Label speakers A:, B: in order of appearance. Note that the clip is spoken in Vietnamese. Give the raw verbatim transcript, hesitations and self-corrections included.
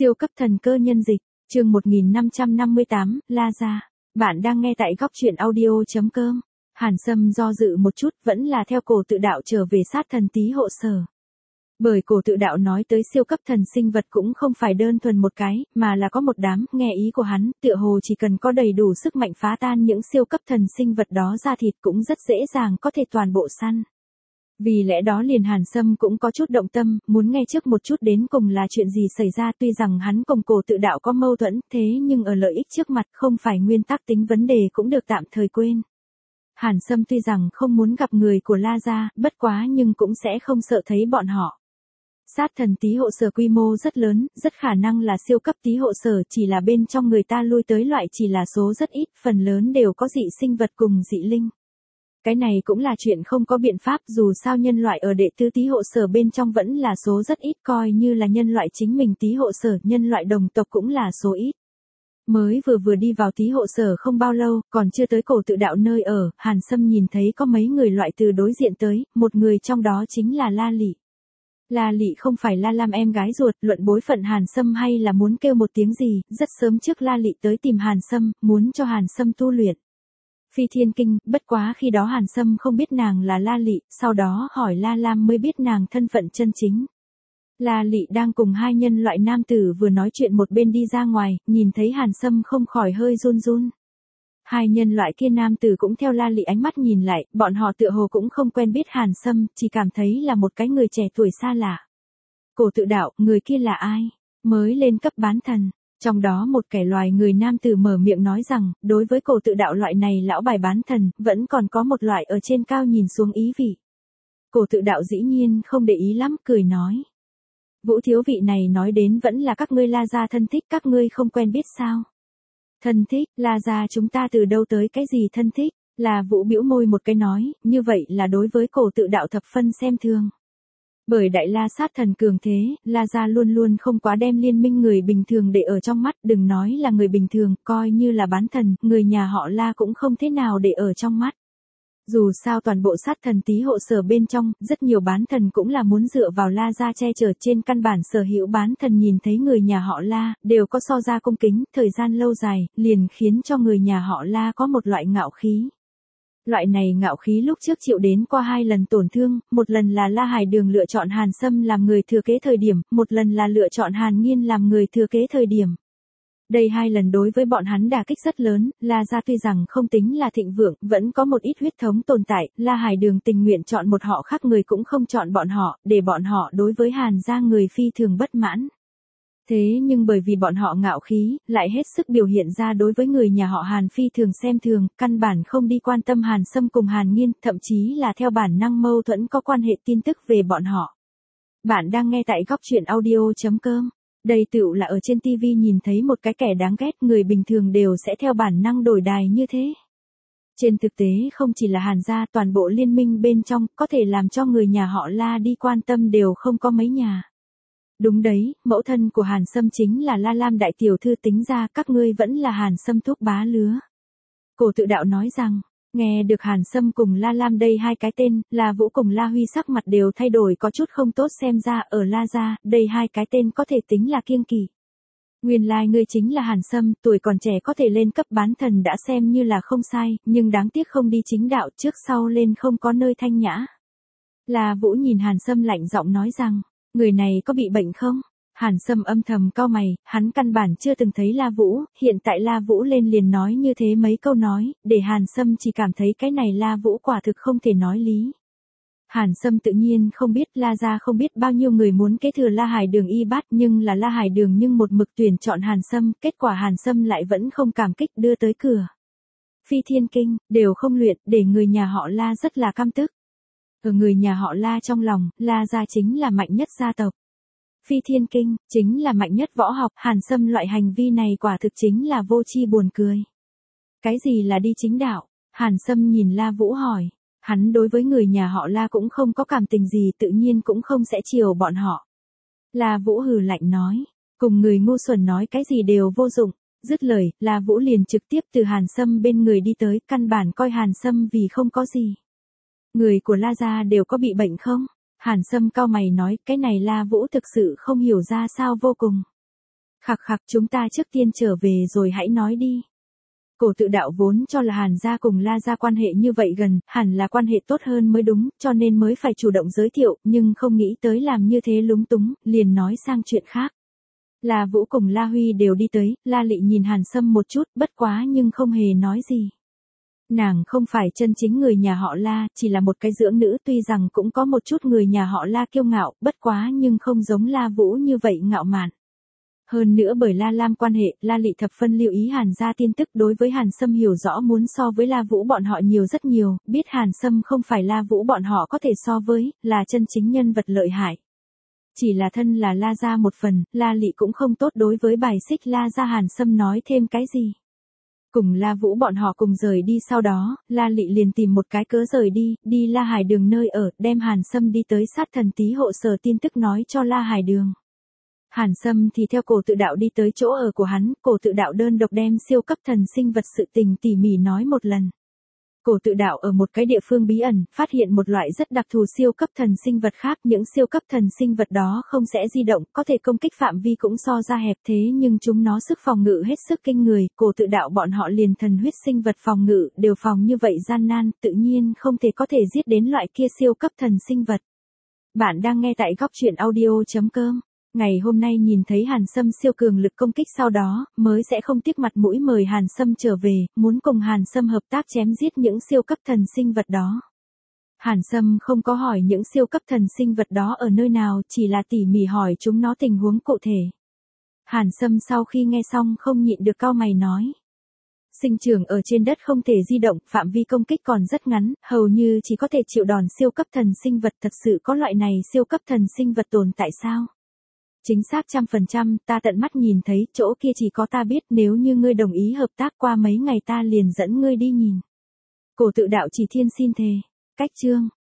A: Siêu cấp thần cơ nhân dịch, chương một nghìn năm trăm năm mươi tám, La Gia. Bạn đang nghe tại góc truyện audio.com. Hàn Sâm do dự một chút, vẫn là theo cổ tự đạo trở về sát thần tí hộ sở. Bởi cổ tự đạo nói tới siêu cấp thần sinh vật cũng không phải đơn thuần một cái, mà là có một đám, nghe ý của hắn, tựa hồ chỉ cần có đầy đủ sức mạnh phá tan những siêu cấp thần sinh vật đó ra thịt cũng rất dễ dàng có thể toàn bộ săn. Vì lẽ đó liền Hàn Sâm cũng có chút động tâm, muốn nghe trước một chút đến cùng là chuyện gì xảy ra. Tuy rằng hắn cùng cổ tự đạo có mâu thuẫn, thế nhưng ở lợi ích trước mặt không phải nguyên tắc tính vấn đề cũng được tạm thời quên. Hàn Sâm tuy rằng không muốn gặp người của La Gia, bất quá nhưng cũng sẽ không sợ thấy bọn họ. Sát thần tí hộ sở quy mô rất lớn, rất khả năng là siêu cấp tí hộ sở, chỉ là bên trong người ta lui tới loại chỉ là số rất ít, phần lớn đều có dị sinh vật cùng dị linh. Cái này cũng là chuyện không có biện pháp, dù sao nhân loại ở đệ tứ tí hộ sở bên trong vẫn là số rất ít, coi như là nhân loại chính mình tí hộ sở, nhân loại đồng tộc cũng là số ít. Mới vừa vừa đi vào tí hộ sở không bao lâu, còn chưa tới cổ tự đạo nơi ở, Hàn Sâm nhìn thấy có mấy người loại từ đối diện tới, một người trong đó chính là La Lị. La Lị không phải La Lam em gái ruột, luận bối phận Hàn Sâm hay là muốn kêu một tiếng gì, rất sớm trước La Lị tới tìm Hàn Sâm, muốn cho Hàn Sâm tu luyện Phi Thiên Kinh, bất quá khi đó Hàn Sâm không biết nàng là La Lị, sau đó hỏi La Lam mới biết nàng thân phận chân chính. La Lị đang cùng hai nhân loại nam tử vừa nói chuyện một bên đi ra ngoài, nhìn thấy Hàn Sâm không khỏi hơi run run. Hai nhân loại kia nam tử cũng theo La Lị ánh mắt nhìn lại, bọn họ tựa hồ cũng không quen biết Hàn Sâm, chỉ cảm thấy là một cái người trẻ tuổi xa lạ. Cổ tự đạo, người kia là ai? Mới lên cấp bán thần. Trong đó một kẻ loài người nam tử mở miệng nói rằng, đối với cổ tự đạo loại này lão bài bán thần, vẫn còn có một loại ở trên cao nhìn xuống ý vị. Cổ tự đạo dĩ nhiên không để ý lắm, cười nói. Vũ thiếu vị này nói đến vẫn là các ngươi La Gia thân thích, các ngươi không quen biết sao? Thân thích, La Gia chúng ta từ đâu tới cái gì thân thích? Là Vũ bĩu môi một cái nói, như vậy là đối với cổ tự đạo thập phân xem thường. Bởi đại La sát thần cường thế, La Gia luôn luôn không quá đem liên minh người bình thường để ở trong mắt, đừng nói là người bình thường, coi như là bán thần, người nhà họ La cũng không thế nào để ở trong mắt. Dù sao toàn bộ sát thần tí hộ sở bên trong, rất nhiều bán thần cũng là muốn dựa vào La Gia che chở, trên căn bản sở hữu bán thần nhìn thấy người nhà họ La, đều có so ra cung kính, thời gian lâu dài, liền khiến cho người nhà họ La có một loại ngạo khí. Loại này ngạo khí lúc trước chịu đến qua hai lần tổn thương, một lần là La Hải Đường lựa chọn Hàn Sâm làm người thừa kế thời điểm, một lần là lựa chọn Hàn Nghiên làm người thừa kế thời điểm. Đây hai lần đối với bọn hắn đả kích rất lớn, La Gia tuy rằng không tính là thịnh vượng, vẫn có một ít huyết thống tồn tại, La Hải Đường tình nguyện chọn một họ khác người cũng không chọn bọn họ, để bọn họ đối với Hàn gia người phi thường bất mãn. Thế nhưng bởi vì bọn họ ngạo khí, lại hết sức biểu hiện ra đối với người nhà họ Hàn phi thường xem thường, căn bản không đi quan tâm Hàn Sâm cùng Hàn Nghiên, thậm chí là theo bản năng mâu thuẫn có quan hệ tin tức về bọn họ. Bạn đang nghe tại góc truyện audio.com. Đây tựu là ở trên ti vi nhìn thấy một cái kẻ đáng ghét, người bình thường đều sẽ theo bản năng đổi đài như thế. Trên thực tế không chỉ là Hàn gia, toàn bộ liên minh bên trong, có thể làm cho người nhà họ La đi quan tâm đều không có mấy nhà. Đúng đấy, mẫu thân của Hàn Sâm chính là La Lam đại tiểu thư, tính ra các ngươi vẫn là Hàn Sâm thuốc bá lứa. Cổ tự đạo nói rằng, nghe được Hàn Sâm cùng La Lam đây hai cái tên, La Vũ cùng La Huy sắc mặt đều thay đổi có chút không tốt, xem ra ở La Gia, đây hai cái tên có thể tính là kiêng kỵ. Nguyên lai like ngươi chính là Hàn Sâm, tuổi còn trẻ có thể lên cấp bán thần đã xem như là không sai, nhưng đáng tiếc không đi chính đạo, trước sau lên không có nơi thanh nhã. La Vũ nhìn Hàn Sâm lạnh giọng nói rằng, người này có bị bệnh không? Hàn Sâm âm thầm cau mày, hắn căn bản chưa từng thấy La Vũ, hiện tại La Vũ lên liền nói như thế mấy câu nói, để Hàn Sâm chỉ cảm thấy cái này La Vũ quả thực không thể nói lý. Hàn Sâm tự nhiên không biết, La Gia không biết bao nhiêu người muốn kế thừa La Hải Đường y bát, nhưng là La Hải Đường nhưng một mực tuyển chọn Hàn Sâm, kết quả Hàn Sâm lại vẫn không cảm kích đưa tới cửa. Phi Thiên Kinh, đều không luyện, để người nhà họ La rất là căm tức. Ở người nhà họ La trong lòng, La Gia chính là mạnh nhất gia tộc. Phi Thiên Kinh, chính là mạnh nhất võ học, Hàn Sâm loại hành vi này quả thực chính là vô tri buồn cười. Cái gì là đi chính đạo? Hàn Sâm nhìn La Vũ hỏi. Hắn đối với người nhà họ La cũng không có cảm tình gì, tự nhiên cũng không sẽ chiều bọn họ. La Vũ hừ lạnh nói, cùng người ngu xuẩn nói cái gì đều vô dụng. Dứt lời, La Vũ liền trực tiếp từ Hàn Sâm bên người đi tới, căn bản coi Hàn Sâm vì không có gì. Người của La Gia đều có bị bệnh không? Hàn Sâm cau mày nói, cái này La Vũ thực sự không hiểu ra sao vô cùng. Khặc khặc, chúng ta trước tiên trở về rồi hãy nói đi. Cổ tự đạo vốn cho là Hàn gia cùng La gia quan hệ như vậy gần, hẳn là quan hệ tốt hơn mới đúng, cho nên mới phải chủ động giới thiệu, nhưng không nghĩ tới làm như thế lúng túng, liền nói sang chuyện khác. La Vũ cùng La Huy đều đi tới, La Lị nhìn Hàn Sâm một chút, bất quá nhưng không hề nói gì. Nàng không phải chân chính người nhà họ La, chỉ là một cái dưỡng nữ, tuy rằng cũng có một chút người nhà họ La kiêu ngạo, bất quá nhưng không giống La Vũ như vậy ngạo mạn. Hơn nữa bởi La Lam quan hệ, La Lị thập phân lưu ý Hàn gia tin tức, đối với Hàn Sâm hiểu rõ muốn so với La Vũ bọn họ nhiều rất nhiều, biết Hàn Sâm không phải La Vũ bọn họ có thể so với, là chân chính nhân vật lợi hại. Chỉ là thân là La gia một phần, La Lị cũng không tốt đối với bài xích La gia Hàn Sâm nói thêm cái gì. Cùng La Vũ bọn họ cùng rời đi sau đó, La Lị liền tìm một cái cớ rời đi, đi La Hải Đường nơi ở, đem Hàn Sâm đi tới sát thần tí hộ sở tin tức nói cho La Hải Đường. Hàn Sâm thì theo cổ tự đạo đi tới chỗ ở của hắn, cổ tự đạo đơn độc đem siêu cấp thần sinh vật sự tình tỉ mỉ nói một lần. Cổ tự đạo ở một cái địa phương bí ẩn, phát hiện một loại rất đặc thù siêu cấp thần sinh vật khác, những siêu cấp thần sinh vật đó không sẽ di động, có thể công kích phạm vi cũng so ra hẹp thế nhưng chúng nó sức phòng ngự hết sức kinh người, cổ tự đạo bọn họ liền thần huyết sinh vật phòng ngự, đều phòng như vậy gian nan, tự nhiên không thể có thể giết đến loại kia siêu cấp thần sinh vật. Bạn đang nghe tại góc truyện audio chấm com. Ngày hôm nay nhìn thấy Hàn Sâm siêu cường lực công kích sau đó, mới sẽ không tiếc mặt mũi mời Hàn Sâm trở về, muốn cùng Hàn Sâm hợp tác chém giết những siêu cấp thần sinh vật đó. Hàn Sâm không có hỏi những siêu cấp thần sinh vật đó ở nơi nào, chỉ là tỉ mỉ hỏi chúng nó tình huống cụ thể. Hàn Sâm sau khi nghe xong không nhịn được cau mày nói. Sinh trưởng ở trên đất không thể di động, phạm vi công kích còn rất ngắn, hầu như chỉ có thể chịu đòn siêu cấp thần sinh vật, thật sự có loại này siêu cấp thần sinh vật tồn tại sao? Chính xác trăm phần trăm, ta tận mắt nhìn thấy, chỗ kia chỉ có ta biết, nếu như ngươi đồng ý hợp tác qua mấy ngày ta liền dẫn ngươi đi nhìn. Cổ tự đạo chỉ thiên xin thề. Cách chương.